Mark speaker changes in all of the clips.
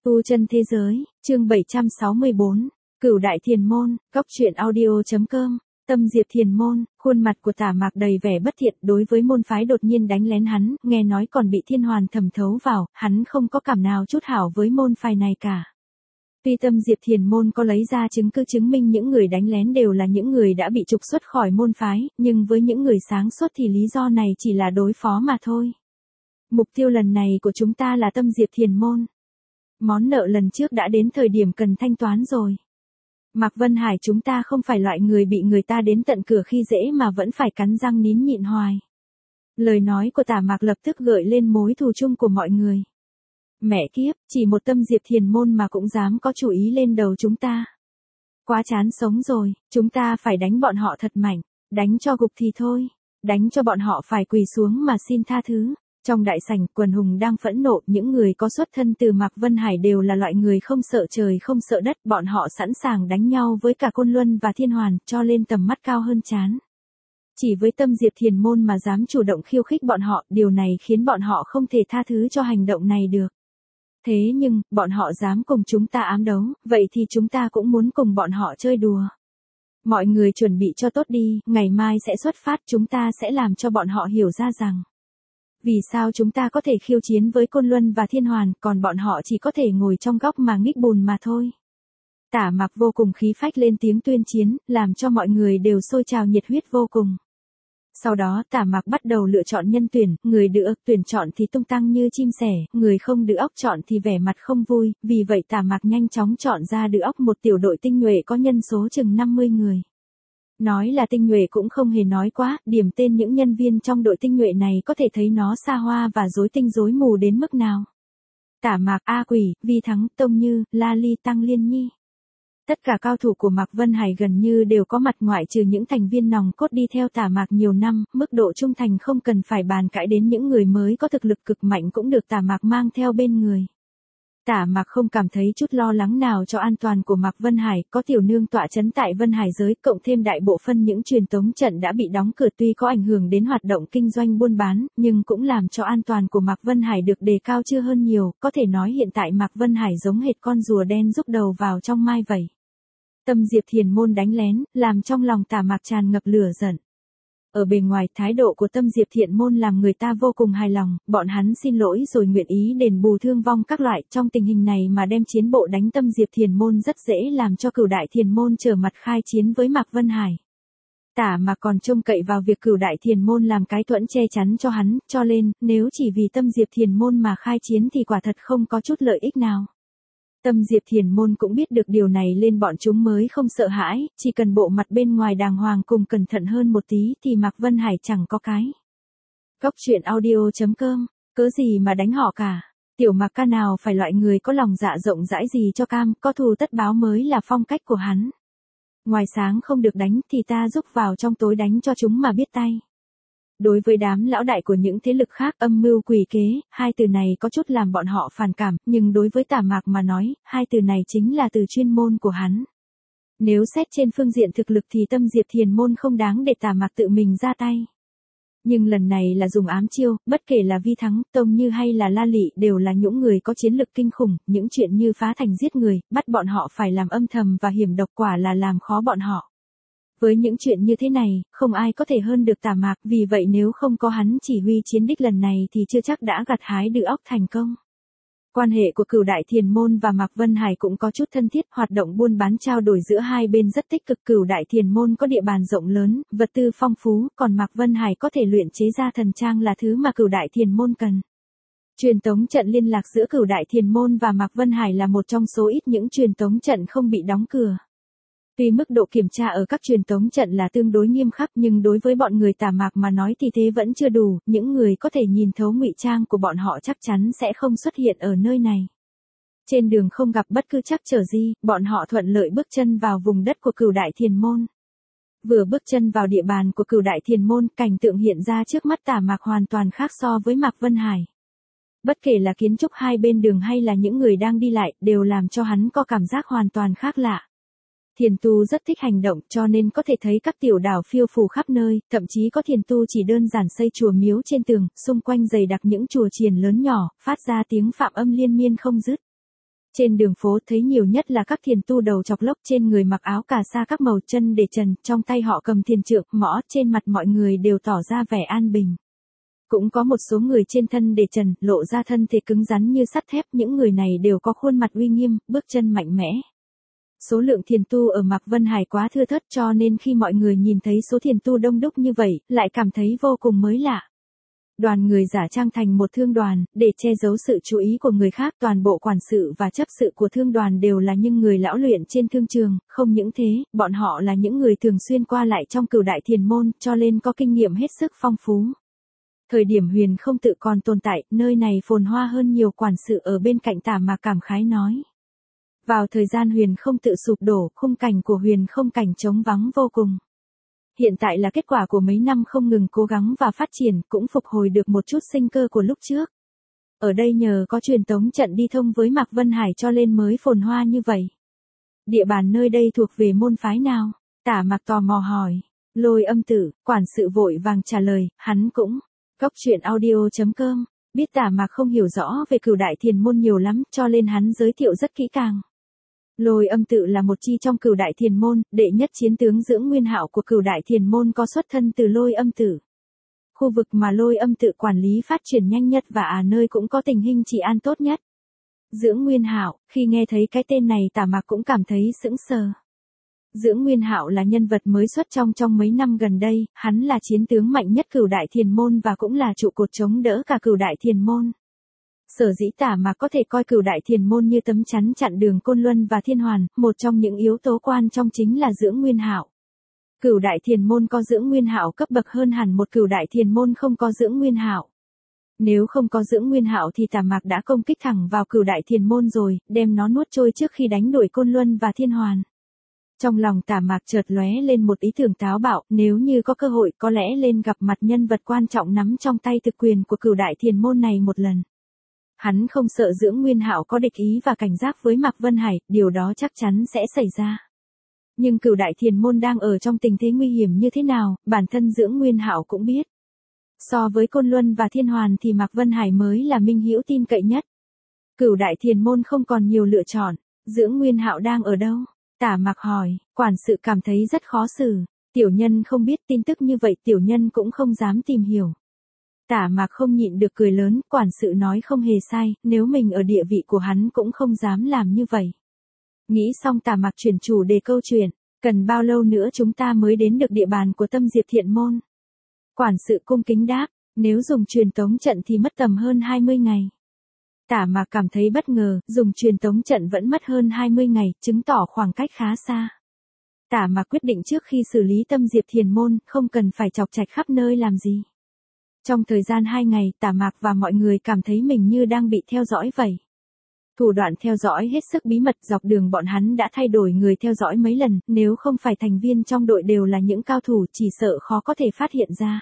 Speaker 1: Tu chân thế giới, chương 764, Cửu Đại Thiền Môn, Cóc truyện audio.com, Tâm Diệp Thiền Môn, khuôn mặt của Tả Mạc đầy vẻ bất thiện đối với môn phái đột nhiên đánh lén hắn, nghe nói còn bị thiên hoàn thẩm thấu vào, hắn không có cảm nào chút hảo với môn phái này cả. Tuy Tâm Diệp Thiền Môn có lấy ra chứng cứ chứng minh những người đánh lén đều là những người đã bị trục xuất khỏi môn phái, nhưng với những người sáng suốt thì lý do này chỉ là đối phó mà thôi. Mục tiêu lần này của chúng ta là Tâm Diệp Thiền Môn. Món nợ lần trước đã đến thời điểm cần thanh toán rồi. Mạc Vân Hải chúng ta không phải loại người bị người ta đến tận cửa khi dễ mà vẫn phải cắn răng nín nhịn hoài. Lời nói của Tả Mạc lập tức gợi lên mối thù chung của mọi người. Mẹ kiếp, chỉ một Tâm Diệp Thiền Môn mà cũng dám có chủ ý lên đầu chúng ta. Quá chán sống rồi, chúng ta phải đánh bọn họ thật mạnh, đánh cho gục thì thôi, đánh cho bọn họ phải quỳ xuống mà xin tha thứ. Trong đại sảnh, quần hùng đang phẫn nộ, những người có xuất thân từ Mạc Vân Hải đều là loại người không sợ trời không sợ đất, bọn họ sẵn sàng đánh nhau với cả Côn Luân và Thiên Hoàn, cho lên tầm mắt cao hơn chán. Chỉ với Tâm Diệp Thiền Môn mà dám chủ động khiêu khích bọn họ, điều này khiến bọn họ không thể tha thứ cho hành động này được. Thế nhưng, bọn họ dám cùng chúng ta ám đấu, vậy thì chúng ta cũng muốn cùng bọn họ chơi đùa. Mọi người chuẩn bị cho tốt đi, ngày mai sẽ xuất phát, chúng ta sẽ làm cho bọn họ hiểu ra rằng vì sao chúng ta có thể khiêu chiến với Côn Luân và Thiên Hoàn, còn bọn họ chỉ có thể ngồi trong góc mà nghích bùn mà thôi. Tả Mạc vô cùng khí phách lên tiếng tuyên chiến, làm cho mọi người đều sôi trào nhiệt huyết vô cùng. Sau đó Tả Mạc bắt đầu lựa chọn nhân tuyển, người được tuyển chọn thì tung tăng như chim sẻ, người không được óc chọn thì vẻ mặt không vui, vì vậy Tả Mạc nhanh chóng chọn ra được óc một tiểu đội tinh nhuệ có nhân số chừng 50 người. Nói là tinh nhuệ cũng không hề nói quá, điểm tên những nhân viên trong đội tinh nhuệ này có thể thấy nó xa hoa và rối tinh rối mù đến mức nào. Tả Mạc, A Quỷ, Vi Thắng, Tông Như, La Ly, Tăng Liên Nhi. Tất cả cao thủ của Mạc Vân Hải gần như đều có mặt ngoại trừ những thành viên nòng cốt đi theo Tả Mạc nhiều năm, mức độ trung thành không cần phải bàn cãi đến những người mới có thực lực cực mạnh cũng được Tả Mạc mang theo bên người. Tả Mạc không cảm thấy chút lo lắng nào cho an toàn của Mạc Vân Hải, có tiểu nương tọa trấn tại Vân Hải giới, cộng thêm đại bộ phân những truyền tống trận đã bị đóng cửa tuy có ảnh hưởng đến hoạt động kinh doanh buôn bán, nhưng cũng làm cho an toàn của Mạc Vân Hải được đề cao chưa hơn nhiều, có thể nói hiện tại Mạc Vân Hải giống hệt con rùa đen rúc đầu vào trong mai vậy. Tâm Diệp Thiền Môn đánh lén, làm trong lòng Tả Mạc tràn ngập lửa giận. Ở bề ngoài, thái độ của Tâm Diệp Thiền Môn làm người ta vô cùng hài lòng, bọn hắn xin lỗi rồi nguyện ý đền bù thương vong các loại, trong tình hình này mà đem chiến bộ đánh Tâm Diệp Thiền Môn rất dễ làm cho Cửu Đại Thiền Môn trở mặt khai chiến với Mạc Vân Hải. Tả Mạc còn trông cậy vào việc Cửu Đại Thiền Môn làm cái thuẫn che chắn cho hắn, cho nên, nếu chỉ vì Tâm Diệp Thiền Môn mà khai chiến thì quả thật không có chút lợi ích nào. Tâm Diệp Thiền Môn cũng biết được điều này nên bọn chúng mới không sợ hãi, chỉ cần bộ mặt bên ngoài đàng hoàng cùng cẩn thận hơn một tí thì Mạc Vân Hải chẳng có cái. Cóc truyện audio.com, cớ gì mà đánh họ cả, tiểu Mạc ca nào phải loại người có lòng dạ rộng rãi gì cho cam, có thù tất báo mới là phong cách của hắn. Ngoài sáng không được đánh thì ta giúp vào trong tối đánh cho chúng mà biết tay. Đối với đám lão đại của những thế lực khác, âm mưu quỷ kế, hai từ này có chút làm bọn họ phản cảm, nhưng đối với Tả Mạc mà nói, hai từ này chính là từ chuyên môn của hắn. Nếu xét trên phương diện thực lực thì Tâm Diệp Thiền Môn không đáng để Tả Mạc tự mình ra tay. Nhưng lần này là dùng ám chiêu, bất kể là Vi Thắng, Tông Như hay là La Lị đều là những người có chiến lực kinh khủng, những chuyện như phá thành giết người, bắt bọn họ phải làm âm thầm và hiểm độc quả là làm khó bọn họ. Với những chuyện như thế này, không ai có thể hơn được Tả Mạc, vì vậy nếu không có hắn chỉ huy chiến đích lần này thì chưa chắc đã gặt hái được óc thành công. Quan hệ của Cửu Đại Thiền Môn và Mạc Vân Hải cũng có chút thân thiết, hoạt động buôn bán trao đổi giữa hai bên rất tích cực. Cửu Đại Thiền Môn có địa bàn rộng lớn, vật tư phong phú, còn Mạc Vân Hải có thể luyện chế ra thần trang là thứ mà Cửu Đại Thiền Môn cần. Truyền tống trận liên lạc giữa Cửu Đại Thiền Môn và Mạc Vân Hải là một trong số ít những truyền tống trận không bị đóng cửa. Tuy mức độ kiểm tra ở các truyền tống trận là tương đối nghiêm khắc nhưng đối với bọn người Tả Mạc mà nói thì thế vẫn chưa đủ, những người có thể nhìn thấu ngụy trang của bọn họ chắc chắn sẽ không xuất hiện ở nơi này. Trên đường không gặp bất cứ trắc trở gì, bọn họ thuận lợi bước chân vào vùng đất của Cửu Đại Thiền Môn. Vừa bước chân vào địa bàn của Cửu Đại Thiền Môn, cảnh tượng hiện ra trước mắt Tả Mạc hoàn toàn khác so với Mạc Vân Hải. Bất kể là kiến trúc hai bên đường hay là những người đang đi lại, đều làm cho hắn có cảm giác hoàn toàn khác lạ. Thiền tu rất thích hành động cho nên có thể thấy các tiểu đảo phiêu phù khắp nơi, thậm chí có thiền tu chỉ đơn giản xây chùa miếu trên tường, xung quanh dày đặc những chùa chiền lớn nhỏ, phát ra tiếng phạm âm liên miên không dứt. Trên đường phố thấy nhiều nhất là các thiền tu đầu chọc lốc, trên người mặc áo cà sa các màu, chân để trần, trong tay họ cầm thiền trượng, mõ, trên mặt mọi người đều tỏ ra vẻ an bình. Cũng có một số người trên thân để trần, lộ ra thân thể cứng rắn như sắt thép, những người này đều có khuôn mặt uy nghiêm, bước chân mạnh mẽ. Số lượng thiền tu ở Mạc Vân Hải quá thưa thớt, cho nên khi mọi người nhìn thấy số thiền tu đông đúc như vậy, lại cảm thấy vô cùng mới lạ. Đoàn người giả trang thành một thương đoàn, để che giấu sự chú ý của người khác, toàn bộ quản sự và chấp sự của thương đoàn đều là những người lão luyện trên thương trường, không những thế, bọn họ là những người thường xuyên qua lại trong Cửu Đại Thiền môn, cho nên có kinh nghiệm hết sức phong phú. Thời điểm Huyền Không Tự còn tồn tại, nơi này phồn hoa hơn nhiều, quản sự ở bên cạnh Tả Mạc cảm khái nói. Vào thời gian Huyền Không Tự sụp đổ, khung cảnh của Huyền Không Cảnh trống vắng vô cùng. Hiện tại là kết quả của mấy năm không ngừng cố gắng và phát triển, cũng phục hồi được một chút sinh cơ của lúc trước. Ở đây nhờ có truyền tống trận đi thông với Mạc Vân Hải cho nên mới phồn hoa như vậy. Địa bàn nơi đây thuộc về môn phái nào? Tả Mạc tò mò hỏi. Lôi Âm Tự, quản sự vội vàng trả lời, hắn cũng. Góc truyện audio.com, biết Tả Mạc không hiểu rõ về Cửu Đại Thiền môn nhiều lắm, cho nên hắn giới thiệu rất kỹ càng. Lôi Âm Tự là một chi trong Cửu Đại Thiền môn, đệ nhất chiến tướng Dưỡng Nguyên Hạo của Cửu Đại Thiền môn có xuất thân từ Lôi Âm Tự. Khu vực mà Lôi Âm Tự quản lý phát triển nhanh nhất và nơi cũng có tình hình trị an tốt nhất. Dưỡng Nguyên Hạo, khi nghe thấy cái tên này Tả Mạc cũng cảm thấy sững sờ. Dưỡng Nguyên Hạo là nhân vật mới xuất trong mấy năm gần đây, hắn là chiến tướng mạnh nhất Cửu Đại Thiền môn và cũng là trụ cột chống đỡ cả Cửu Đại Thiền môn. Sở dĩ Tả Mạc có thể coi Cửu Đại Thiền môn như tấm chắn chặn đường Côn Luân và Thiên Hoàn, một trong những yếu tố quan trọng chính là Dưỡng Nguyên Hạo. Cửu Đại Thiền môn có Dưỡng Nguyên Hạo cấp bậc hơn hẳn một Cửu Đại Thiền môn không có Dưỡng Nguyên Hạo. Nếu không có Dưỡng Nguyên Hạo thì Tả Mạc đã công kích thẳng vào Cửu Đại Thiền môn rồi, đem nó nuốt trôi trước khi đánh đuổi Côn Luân và Thiên Hoàn. Trong lòng Tả Mạc chợt lóe lên một ý tưởng táo bạo, nếu như có cơ hội có lẽ lên gặp mặt nhân vật quan trọng nắm trong tay thực quyền của Cửu Đại Thiền môn này một lần. Hắn không sợ Dưỡng Nguyên Hạo có địch ý và cảnh giác với Mạc Vân Hải, điều đó chắc chắn sẽ xảy ra. Nhưng Cửu Đại Thiền môn đang ở trong tình thế nguy hiểm như thế nào, bản thân Dưỡng Nguyên Hạo cũng biết. So với Côn Luân và Thiên Hoàn thì Mạc Vân Hải mới là minh hữu tin cậy nhất. Cửu Đại Thiền môn không còn nhiều lựa chọn, Dưỡng Nguyên Hạo đang ở đâu? Tả Mạc hỏi, quản sự cảm thấy rất khó xử, tiểu nhân không biết tin tức như vậy, tiểu nhân cũng không dám tìm hiểu. Tả Mạc không nhịn được cười lớn, quản sự nói không hề sai, nếu mình ở địa vị của hắn cũng không dám làm như vậy. Nghĩ xong Tả Mạc chuyển chủ đề câu chuyện, cần bao lâu nữa chúng ta mới đến được địa bàn của Tâm Diệp Thiện môn? Quản sự cung kính đáp, nếu dùng truyền tống trận thì mất tầm hơn 20 ngày. Tả Mạc cảm thấy bất ngờ, dùng truyền tống trận vẫn mất hơn 20 ngày, chứng tỏ khoảng cách khá xa. Tả Mạc quyết định trước khi xử lý Tâm Diệp Thiền môn, không cần phải chọc chạch khắp nơi làm gì. Trong thời gian 2 ngày, Tả Mạc và mọi người cảm thấy mình như đang bị theo dõi vậy. Thủ đoạn theo dõi hết sức bí mật, dọc đường bọn hắn đã thay đổi người theo dõi mấy lần, nếu không phải thành viên trong đội đều là những cao thủ chỉ sợ khó có thể phát hiện ra.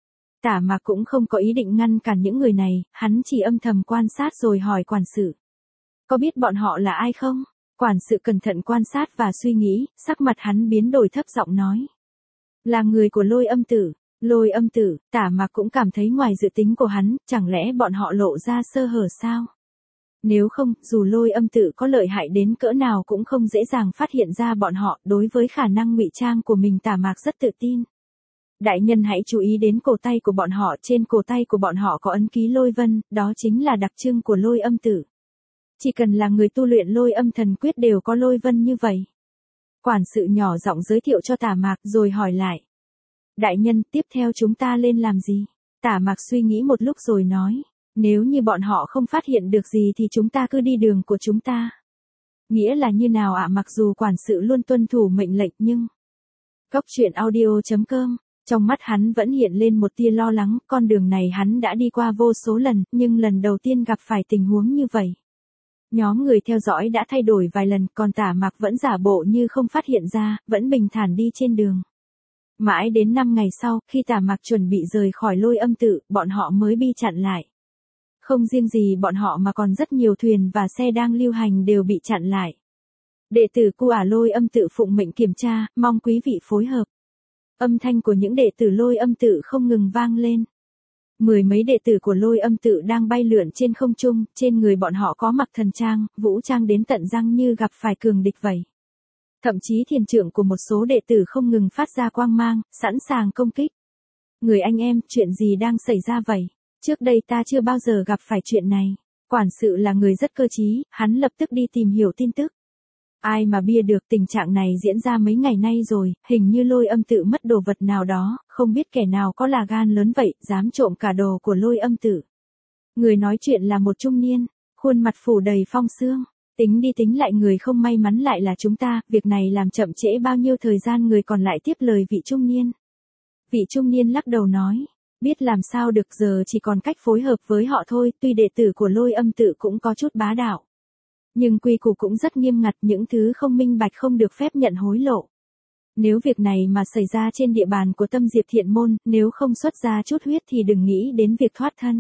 Speaker 1: Tả Mạc cũng không có ý định ngăn cản những người này, hắn chỉ âm thầm quan sát rồi hỏi quản sự. Có biết bọn họ là ai không? Quản sự cẩn thận quan sát và suy nghĩ, sắc mặt hắn biến đổi, thấp giọng nói. Là người của Lôi Âm Tự. Lôi Âm Tự, Tả Mạc cũng cảm thấy ngoài dự tính của hắn, chẳng lẽ bọn họ lộ ra sơ hở sao? Nếu không, dù Lôi Âm Tự có lợi hại đến cỡ nào cũng không dễ dàng phát hiện ra bọn họ, đối với khả năng ngụy trang của mình Tả Mạc rất tự tin. Đại nhân hãy chú ý đến cổ tay của bọn họ, trên cổ tay của bọn họ có ấn ký lôi vân, đó chính là đặc trưng của Lôi Âm Tự. Chỉ cần là người tu luyện Lôi Âm Thần Quyết đều có lôi vân như vậy. Quản sự nhỏ giọng giới thiệu cho Tả Mạc rồi hỏi lại. Đại nhân, tiếp theo chúng ta lên làm gì? Tả Mạc suy nghĩ một lúc rồi nói, nếu như bọn họ không phát hiện được gì thì chúng ta cứ đi đường của chúng ta. Nghĩa là như nào ạ? Mặc dù quản sự luôn tuân thủ mệnh lệnh nhưng... Góc truyện audio.com, trong mắt hắn vẫn hiện lên một tia lo lắng, con đường này hắn đã đi qua vô số lần, nhưng lần đầu tiên gặp phải tình huống như vậy. Nhóm người theo dõi đã thay đổi vài lần, còn Tả Mạc vẫn giả bộ như không phát hiện ra, vẫn bình thản đi trên đường. Mãi đến 5 ngày sau, khi Tả Mạc chuẩn bị rời khỏi Lôi Âm Tự, bọn họ mới bị chặn lại. Không riêng gì bọn họ mà còn rất nhiều thuyền và xe đang lưu hành đều bị chặn lại. Đệ tử của Lôi Âm Tự phụng mệnh kiểm tra, mong quý vị phối hợp. Âm thanh của những đệ tử Lôi Âm Tự không ngừng vang lên. Mười mấy đệ tử của Lôi Âm Tự đang bay lượn trên không trung, trên người bọn họ có mặc thần trang, vũ trang đến tận răng như gặp phải cường địch vậy. Thậm chí thiền trượng của một số đệ tử không ngừng phát ra quang mang, sẵn sàng công kích. Người anh em, chuyện gì đang xảy ra vậy? Trước đây ta chưa bao giờ gặp phải chuyện này. Quản sự là người rất cơ trí, hắn lập tức đi tìm hiểu tin tức. Ai mà bia được, tình trạng này diễn ra mấy ngày nay rồi, hình như Lôi Âm Tự mất đồ vật nào đó, không biết kẻ nào có là gan lớn vậy, dám trộm cả đồ của Lôi Âm Tự. Người nói chuyện là một trung niên, khuôn mặt phủ đầy phong sương. Tính đi tính lại người không may mắn lại là chúng ta, việc này làm chậm trễ bao nhiêu thời gian. Người còn lại tiếp lời vị trung niên. Vị trung niên lắc đầu nói, biết làm sao được, giờ chỉ còn cách phối hợp với họ thôi, tuy đệ tử của Lôi Âm Tự cũng có chút bá đạo. Nhưng quy củ cũng rất nghiêm ngặt, những thứ không minh bạch không được phép nhận hối lộ. Nếu việc này mà xảy ra trên địa bàn của Tâm Diệp Thiện Môn, nếu không xuất ra chút huyết thì đừng nghĩ đến việc thoát thân.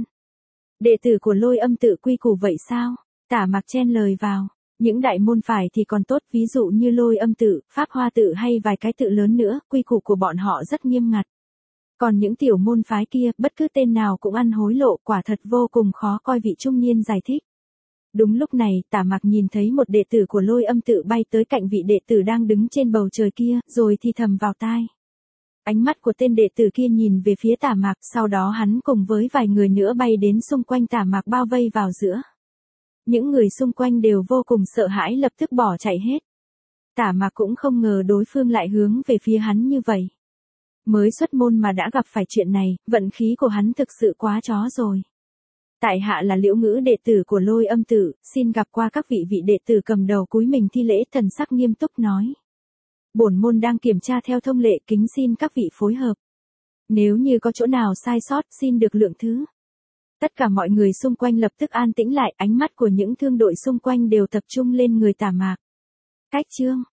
Speaker 1: Đệ tử của Lôi Âm Tự quy củ vậy sao? Tả Mặc chen lời vào. Những đại môn phải thì còn tốt, ví dụ như Lôi Âm Tự, Pháp Hoa Tự hay vài cái tự lớn nữa, quy củ của bọn họ rất nghiêm ngặt. Còn những tiểu môn phái kia, bất cứ tên nào cũng ăn hối lộ, quả thật vô cùng khó coi, vị trung niên giải thích. Đúng lúc này, Tả Mặc nhìn thấy một đệ tử của Lôi Âm Tự bay tới cạnh vị đệ tử đang đứng trên bầu trời kia, rồi thì thầm vào tai. Ánh mắt của tên đệ tử kia nhìn về phía Tả Mặc, sau đó hắn cùng với vài người nữa bay đến xung quanh Tả Mặc bao vây vào giữa. Những người xung quanh đều vô cùng sợ hãi, lập tức bỏ chạy hết. Tả Mặc cũng không ngờ đối phương lại hướng về phía hắn như vậy. Mới xuất môn mà đã gặp phải chuyện này, vận khí của hắn thực sự quá chó rồi. Tại hạ là Liễu Ngữ, đệ tử của Lôi Âm Tự, xin gặp qua các vị. Vị đệ tử cầm đầu cúi mình thi lễ, thần sắc nghiêm túc nói. Bổn môn đang kiểm tra theo thông lệ, kính xin các vị phối hợp. Nếu như có chỗ nào sai sót, xin được lượng thứ. Tất cả mọi người xung quanh lập tức an tĩnh lại, ánh mắt của những thương đội xung quanh đều tập trung lên người Tả Mặc. Cách chương